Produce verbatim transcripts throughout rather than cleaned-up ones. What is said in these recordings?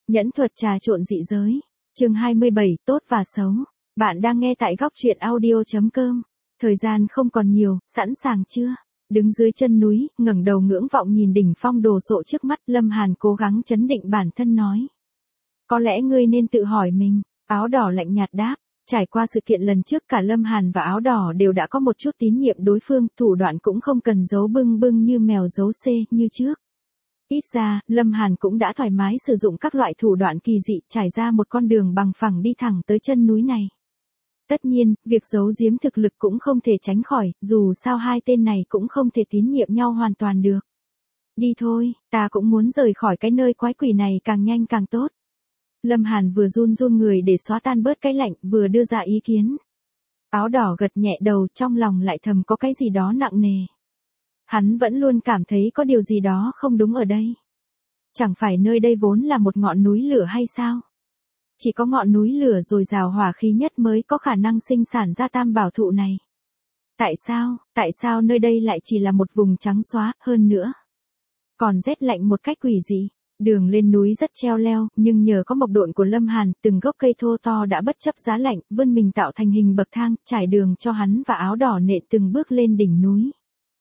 Nhẫn thuật trà trộn dị giới. Chương hai mươi bảy, tốt và xấu. Bạn đang nghe tại góc truyện audio chấm com. Thời gian không còn nhiều, sẵn sàng chưa? Đứng dưới chân núi, ngẩng đầu ngưỡng vọng nhìn đỉnh phong đồ sộ trước mắt, Lâm Hàn cố gắng trấn định bản thân nói. Có lẽ ngươi nên tự hỏi mình. Áo đỏ lạnh nhạt đáp. Trải qua sự kiện lần trước, cả Lâm Hàn và áo đỏ đều đã có một chút tín nhiệm đối phương, thủ đoạn cũng không cần giấu bưng bưng như mèo giấu xê như trước. Ít ra, Lâm Hàn cũng đã thoải mái sử dụng các loại thủ đoạn kỳ dị, trải ra một con đường bằng phẳng đi thẳng tới chân núi này. Tất nhiên, việc giấu giếm thực lực cũng không thể tránh khỏi, dù sao hai tên này cũng không thể tín nhiệm nhau hoàn toàn được. Đi thôi, ta cũng muốn rời khỏi cái nơi quái quỷ này càng nhanh càng tốt. Lâm Hàn vừa run run người để xóa tan bớt cái lạnh, vừa đưa ra ý kiến. Áo đỏ gật nhẹ đầu, trong lòng lại thầm có cái gì đó nặng nề. Hắn vẫn luôn cảm thấy có điều gì đó không đúng ở đây. Chẳng phải nơi đây vốn là một ngọn núi lửa hay sao? Chỉ có ngọn núi lửa dồi dào hỏa khí nhất mới có khả năng sinh sản ra tam bảo thụ này. Tại sao, tại sao nơi đây lại chỉ là một vùng trắng xóa, hơn nữa còn rét lạnh một cách quỷ dị? Đường lên núi rất treo leo, nhưng nhờ có mộc độn của Lâm Hàn, từng gốc cây thô to đã bất chấp giá lạnh, vươn mình tạo thành hình bậc thang, trải đường cho hắn và áo đỏ nện từng bước lên đỉnh núi.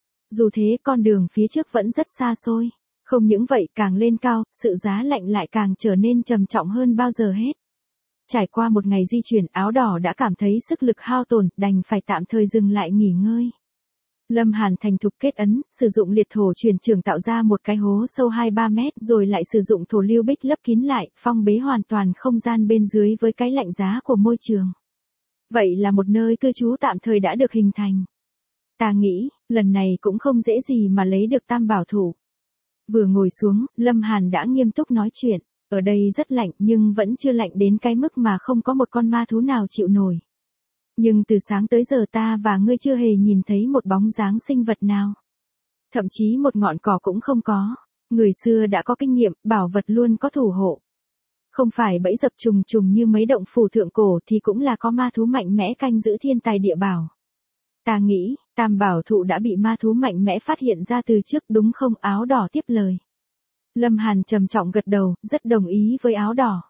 Dù thế, con đường phía trước vẫn rất xa xôi. Không những vậy, càng lên cao, sự giá lạnh lại càng trở nên trầm trọng hơn bao giờ hết. Trải qua một ngày di chuyển, áo đỏ đã cảm thấy sức lực hao tổn, đành phải tạm thời dừng lại nghỉ ngơi. Lâm Hàn thành thục kết ấn, sử dụng liệt thổ truyền trường tạo ra một cái hố sâu hai ba mét, rồi lại sử dụng thổ lưu bích lấp kín lại, phong bế hoàn toàn không gian bên dưới với cái lạnh giá của môi trường. Vậy là một nơi cư trú tạm thời đã được hình thành. Ta nghĩ, lần này cũng không dễ gì mà lấy được tam bảo thụ. Vừa ngồi xuống, Lâm Hàn đã nghiêm túc nói chuyện. Ở đây rất lạnh nhưng vẫn chưa lạnh đến cái mức mà không có một con ma thú nào chịu nổi. Nhưng từ sáng tới giờ ta và ngươi chưa hề nhìn thấy một bóng dáng sinh vật nào. Thậm chí một ngọn cỏ cũng không có. Người xưa đã có kinh nghiệm, bảo vật luôn có thủ hộ. Không phải bẫy dập trùng trùng như mấy động phủ thượng cổ thì cũng là có ma thú mạnh mẽ canh giữ thiên tài địa bảo. Ta nghĩ, tam bảo thụ đã bị ma thú mạnh mẽ phát hiện ra từ trước đúng không? Áo đỏ tiếp lời. Lâm Hàn trầm trọng gật đầu, rất đồng ý với áo đỏ.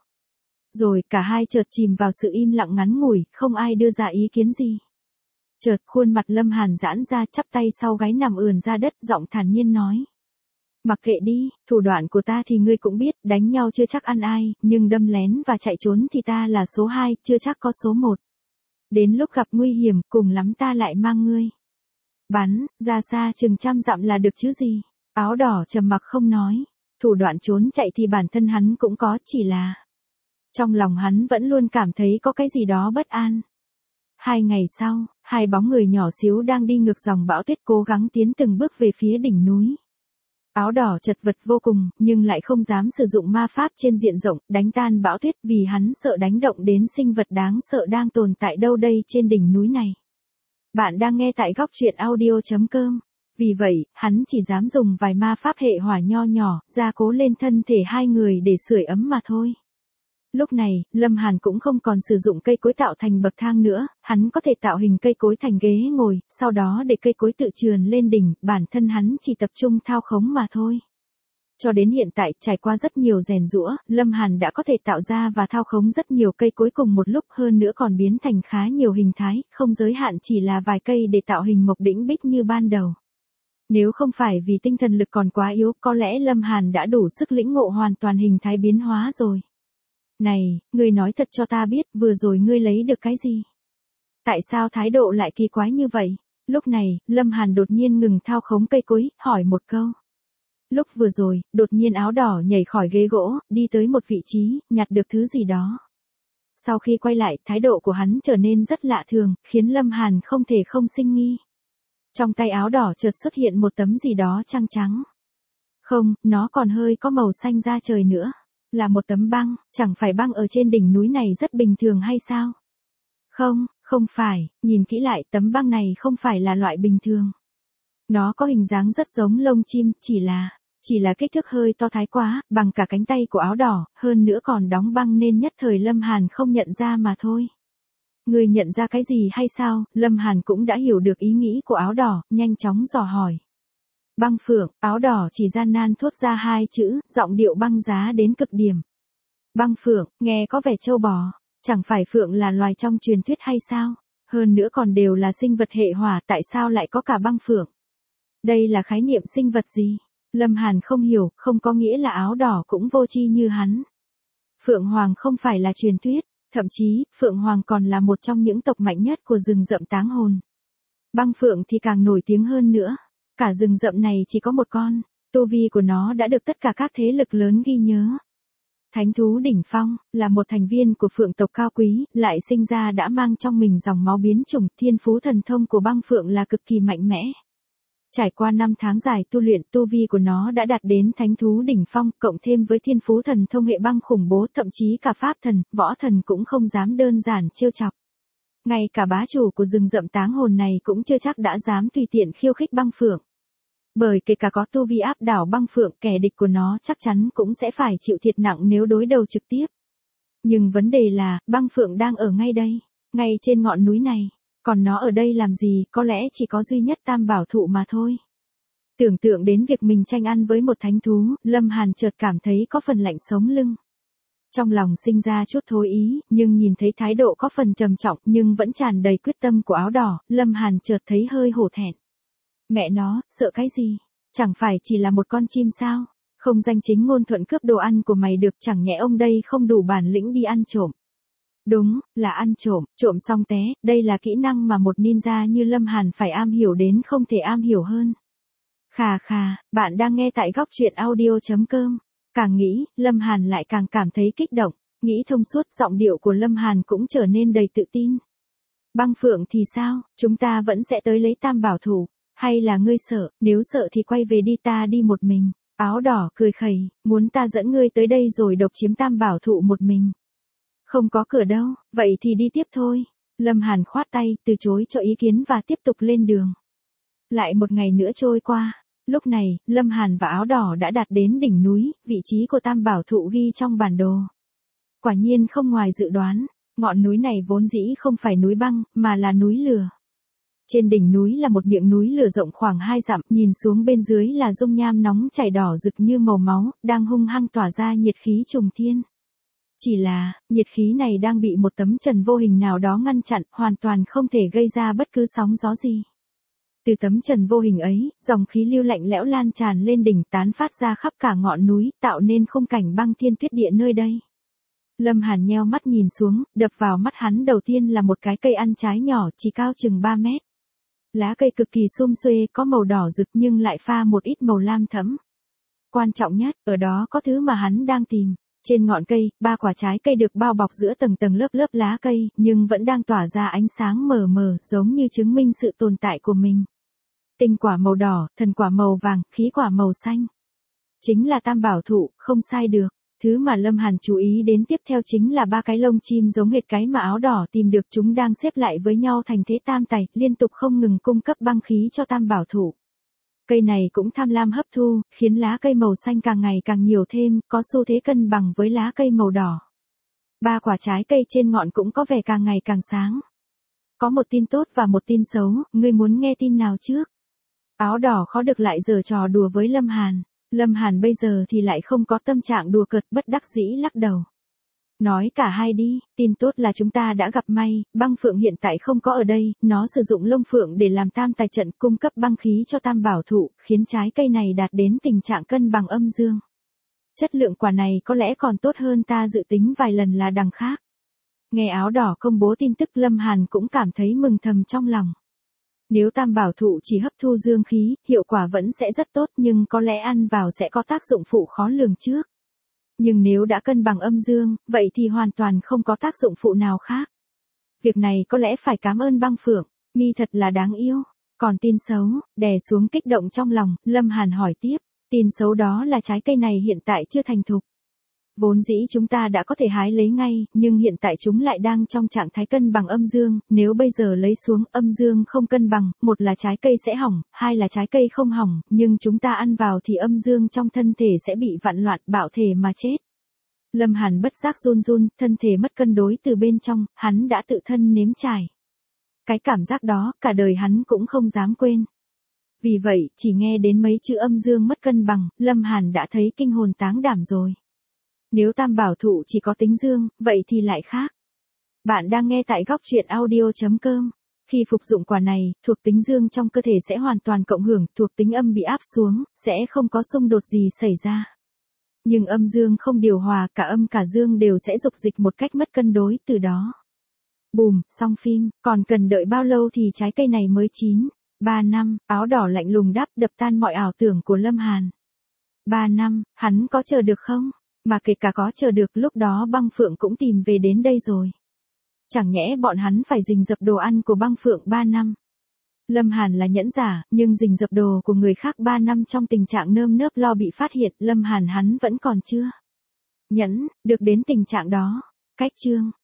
Rồi cả hai chợt chìm vào sự im lặng ngắn ngủi, không ai đưa ra ý kiến gì. Chợt khuôn mặt Lâm Hàn giãn ra, chắp tay sau gáy nằm ườn ra đất, giọng thản nhiên nói. Mặc kệ đi, thủ đoạn của ta thì ngươi cũng biết, đánh nhau chưa chắc ăn ai, nhưng đâm lén và chạy trốn thì ta là số hai, chưa chắc có số một. Đến lúc gặp nguy hiểm, cùng lắm ta lại mang ngươi. Bắn, ra xa chừng trăm dặm là được chứ gì. Áo đỏ trầm mặc không nói. Thủ đoạn trốn chạy thì bản thân hắn cũng có, chỉ là trong lòng hắn vẫn luôn cảm thấy có cái gì đó bất an. Hai ngày sau, hai bóng người nhỏ xíu đang đi ngược dòng bão tuyết cố gắng tiến từng bước về phía đỉnh núi. Áo đỏ chật vật vô cùng, nhưng lại không dám sử dụng ma pháp trên diện rộng, đánh tan bão tuyết vì hắn sợ đánh động đến sinh vật đáng sợ đang tồn tại đâu đây trên đỉnh núi này. Bạn đang nghe tại góc truyện audio chấm com. Vì vậy, hắn chỉ dám dùng vài ma pháp hệ hỏa nho nhỏ, gia cố lên thân thể hai người để sưởi ấm mà thôi. Lúc này, Lâm Hàn cũng không còn sử dụng cây cối tạo thành bậc thang nữa, hắn có thể tạo hình cây cối thành ghế ngồi, sau đó để cây cối tự trườn lên đỉnh, bản thân hắn chỉ tập trung thao khống mà thôi. Cho đến hiện tại, trải qua rất nhiều rèn giũa, Lâm Hàn đã có thể tạo ra và thao khống rất nhiều cây cối cùng một lúc, hơn nữa còn biến thành khá nhiều hình thái, không giới hạn chỉ là vài cây để tạo hình mộc đỉnh bích như ban đầu. Nếu không phải vì tinh thần lực còn quá yếu, có lẽ Lâm Hàn đã đủ sức lĩnh ngộ hoàn toàn hình thái biến hóa rồi. Này, ngươi nói thật cho ta biết, vừa rồi ngươi lấy được cái gì? Tại sao thái độ lại kỳ quái như vậy? Lúc này, Lâm Hàn đột nhiên ngừng thao khống cây cối, hỏi một câu. Lúc vừa rồi, đột nhiên áo đỏ nhảy khỏi ghế gỗ, đi tới một vị trí, nhặt được thứ gì đó. Sau khi quay lại, thái độ của hắn trở nên rất lạ thường, khiến Lâm Hàn không thể không sinh nghi. Trong tay áo đỏ chợt xuất hiện một tấm gì đó trắng trắng. Không, nó còn hơi có màu xanh da trời nữa. Là một tấm băng, chẳng phải băng ở trên đỉnh núi này rất bình thường hay sao? Không, không phải, nhìn kỹ lại tấm băng này không phải là loại bình thường. Nó có hình dáng rất giống lông chim, chỉ là, chỉ là kích thước hơi to thái quá, bằng cả cánh tay của áo đỏ, hơn nữa còn đóng băng nên nhất thời Lâm Hàn không nhận ra mà thôi. Người nhận ra cái gì hay sao? Lâm Hàn cũng đã hiểu được ý nghĩ của áo đỏ, nhanh chóng dò hỏi. Băng phượng, áo đỏ chỉ gian nan thốt ra hai chữ, giọng điệu băng giá đến cực điểm. Băng phượng, nghe có vẻ trâu bò, chẳng phải phượng là loài trong truyền thuyết hay sao? Hơn nữa còn đều là sinh vật hệ hỏa, tại sao lại có cả băng phượng? Đây là khái niệm sinh vật gì? Lâm Hàn không hiểu, không có nghĩa là áo đỏ cũng vô tri như hắn. Phượng Hoàng không phải là truyền thuyết, thậm chí, Phượng Hoàng còn là một trong những tộc mạnh nhất của rừng rậm táng hồn. Băng phượng thì càng nổi tiếng hơn nữa. Cả rừng rậm này chỉ có một con, tu vi của nó đã được tất cả các thế lực lớn ghi nhớ. Thánh thú đỉnh phong, là một thành viên của phượng tộc cao quý, lại sinh ra đã mang trong mình dòng máu biến chủng, thiên phú thần thông của băng phượng là cực kỳ mạnh mẽ. Trải qua năm tháng dài tu luyện, tu vi của nó đã đạt đến thánh thú đỉnh phong, cộng thêm với thiên phú thần thông hệ băng khủng bố, thậm chí cả pháp thần, võ thần cũng không dám đơn giản trêu chọc. Ngay cả bá chủ của rừng rậm táng hồn này cũng chưa chắc đã dám tùy tiện khiêu khích băng phượng. Bởi kể cả có tu vi áp đảo băng phượng, kẻ địch của nó chắc chắn cũng sẽ phải chịu thiệt nặng nếu đối đầu trực tiếp. Nhưng vấn đề là, băng phượng đang ở ngay đây, ngay trên ngọn núi này. Còn nó ở đây làm gì, có lẽ chỉ có duy nhất tam bảo thụ mà thôi. Tưởng tượng đến việc mình tranh ăn với một thánh thú, Lâm Hàn chợt cảm thấy có phần lạnh sống lưng. Trong lòng sinh ra chút thối ý, nhưng nhìn thấy thái độ có phần trầm trọng nhưng vẫn tràn đầy quyết tâm của áo đỏ, Lâm Hàn chợt thấy hơi hổ thẹn. Mẹ nó, sợ cái gì? Chẳng phải chỉ là một con chim sao? Không danh chính ngôn thuận cướp đồ ăn của mày được, chẳng nhẽ ông đây không đủ bản lĩnh đi ăn trộm. Đúng, là ăn trộm, trộm xong té, đây là kỹ năng mà một ninja như Lâm Hàn phải am hiểu đến không thể am hiểu hơn. Khà khà, bạn đang nghe tại góc truyện audio chấm com. Càng nghĩ, Lâm Hàn lại càng cảm thấy kích động, nghĩ thông suốt, giọng điệu của Lâm Hàn cũng trở nên đầy tự tin. Băng phượng thì sao, chúng ta vẫn sẽ tới lấy tam bảo thủ, hay là ngươi sợ, nếu sợ thì quay về đi, ta đi một mình. Áo đỏ cười khẩy, muốn ta dẫn ngươi tới đây rồi độc chiếm tam bảo thụ một mình. Không có cửa đâu, vậy thì đi tiếp thôi. Lâm Hàn khoát tay, từ chối cho ý kiến và tiếp tục lên đường. Lại một ngày nữa trôi qua, lúc này, Lâm Hàn và áo đỏ đã đạt đến đỉnh núi, vị trí của tam bảo thụ ghi trong bản đồ. Quả nhiên không ngoài dự đoán, ngọn núi này vốn dĩ không phải núi băng, mà là núi lửa. Trên đỉnh núi là một miệng núi lửa rộng khoảng hai dặm, nhìn xuống bên dưới là dung nham nóng chảy đỏ rực như màu máu, đang hung hăng tỏa ra nhiệt khí trùng thiên. Chỉ là, nhiệt khí này đang bị một tấm trần vô hình nào đó ngăn chặn, hoàn toàn không thể gây ra bất cứ sóng gió gì. Từ tấm trần vô hình ấy, dòng khí lưu lạnh lẽo lan tràn lên đỉnh, tán phát ra khắp cả ngọn núi, tạo nên khung cảnh băng thiên tuyết địa nơi đây. Lâm Hàn nheo mắt nhìn xuống, đập vào mắt hắn đầu tiên là một cái cây ăn trái nhỏ, chỉ cao chừng ba mét. Lá cây cực kỳ sum xuê, có màu đỏ rực nhưng lại pha một ít màu lam thẫm. Quan trọng nhất, ở đó có thứ mà hắn đang tìm. Trên ngọn cây, ba quả trái cây được bao bọc giữa tầng tầng lớp lớp lá cây, nhưng vẫn đang tỏa ra ánh sáng mờ mờ, giống như chứng minh sự tồn tại của mình. Tinh quả màu đỏ, thần quả màu vàng, khí quả màu xanh. Chính là tam bảo thụ, không sai được. Thứ mà Lâm Hàn chú ý đến tiếp theo chính là ba cái lông chim giống hệt cái mà áo đỏ tìm được, chúng đang xếp lại với nhau thành thế tam tài, liên tục không ngừng cung cấp băng khí cho tam bảo thụ. Cây này cũng tham lam hấp thu, khiến lá cây màu xanh càng ngày càng nhiều thêm, có xu thế cân bằng với lá cây màu đỏ. Ba quả trái cây trên ngọn cũng có vẻ càng ngày càng sáng. Có một tin tốt và một tin xấu, ngươi muốn nghe tin nào trước? Áo đỏ khó được lại giở trò đùa với Lâm Hàn. Lâm Hàn bây giờ thì lại không có tâm trạng đùa cợt, bất đắc dĩ lắc đầu. Nói cả hai đi, tin tốt là chúng ta đã gặp may, băng phượng hiện tại không có ở đây, nó sử dụng lông phượng để làm tam tài trận cung cấp băng khí cho tam bảo thụ, khiến trái cây này đạt đến tình trạng cân bằng âm dương. Chất lượng quả này có lẽ còn tốt hơn ta dự tính vài lần là đằng khác. Nghe áo đỏ công bố tin tức, Lâm Hàn cũng cảm thấy mừng thầm trong lòng. Nếu tam bảo thụ chỉ hấp thu dương khí, hiệu quả vẫn sẽ rất tốt, nhưng có lẽ ăn vào sẽ có tác dụng phụ khó lường trước. Nhưng nếu đã cân bằng âm dương, vậy thì hoàn toàn không có tác dụng phụ nào khác. Việc này có lẽ phải cảm ơn băng phượng, mi thật là đáng yêu. Còn tin xấu, đè xuống kích động trong lòng, Lâm Hàn hỏi tiếp, tin xấu đó là trái cây này hiện tại chưa thành thục. Vốn dĩ chúng ta đã có thể hái lấy ngay, nhưng hiện tại chúng lại đang trong trạng thái cân bằng âm dương, nếu bây giờ lấy xuống, âm dương không cân bằng, một là trái cây sẽ hỏng, hai là trái cây không hỏng, nhưng chúng ta ăn vào thì âm dương trong thân thể sẽ bị vặn loạn, bạo thể mà chết. Lâm Hàn bất giác run run, thân thể mất cân đối từ bên trong, hắn đã tự thân nếm trải. Cái cảm giác đó, cả đời hắn cũng không dám quên. Vì vậy, chỉ nghe đến mấy chữ âm dương mất cân bằng, Lâm Hàn đã thấy kinh hồn táng đảm rồi. Nếu tam bảo thụ chỉ có tính dương, vậy thì lại khác. Bạn đang nghe tại góc truyện audio.com. Khi phục dụng quả này, thuộc tính dương trong cơ thể sẽ hoàn toàn cộng hưởng, thuộc tính âm bị áp xuống, sẽ không có xung đột gì xảy ra. Nhưng âm dương không điều hòa, cả âm cả dương đều sẽ dục dịch một cách mất cân đối, từ đó. Bùm, xong phim, còn cần đợi bao lâu thì trái cây này mới chín? Ba năm, áo đỏ lạnh lùng đáp, đập tan mọi ảo tưởng của Lâm Hàn. Ba năm, hắn có chờ được không? Mà kể cả có chờ được, lúc đó Băng Phượng cũng tìm về đến đây rồi. Chẳng nhẽ bọn hắn phải rình rập đồ ăn của Băng Phượng ba năm. Lâm Hàn là nhẫn giả, nhưng rình rập đồ của người khác ba năm trong tình trạng nơm nớp lo bị phát hiện, Lâm Hàn hắn vẫn còn chưa nhẫn, được đến tình trạng đó. Cách chương.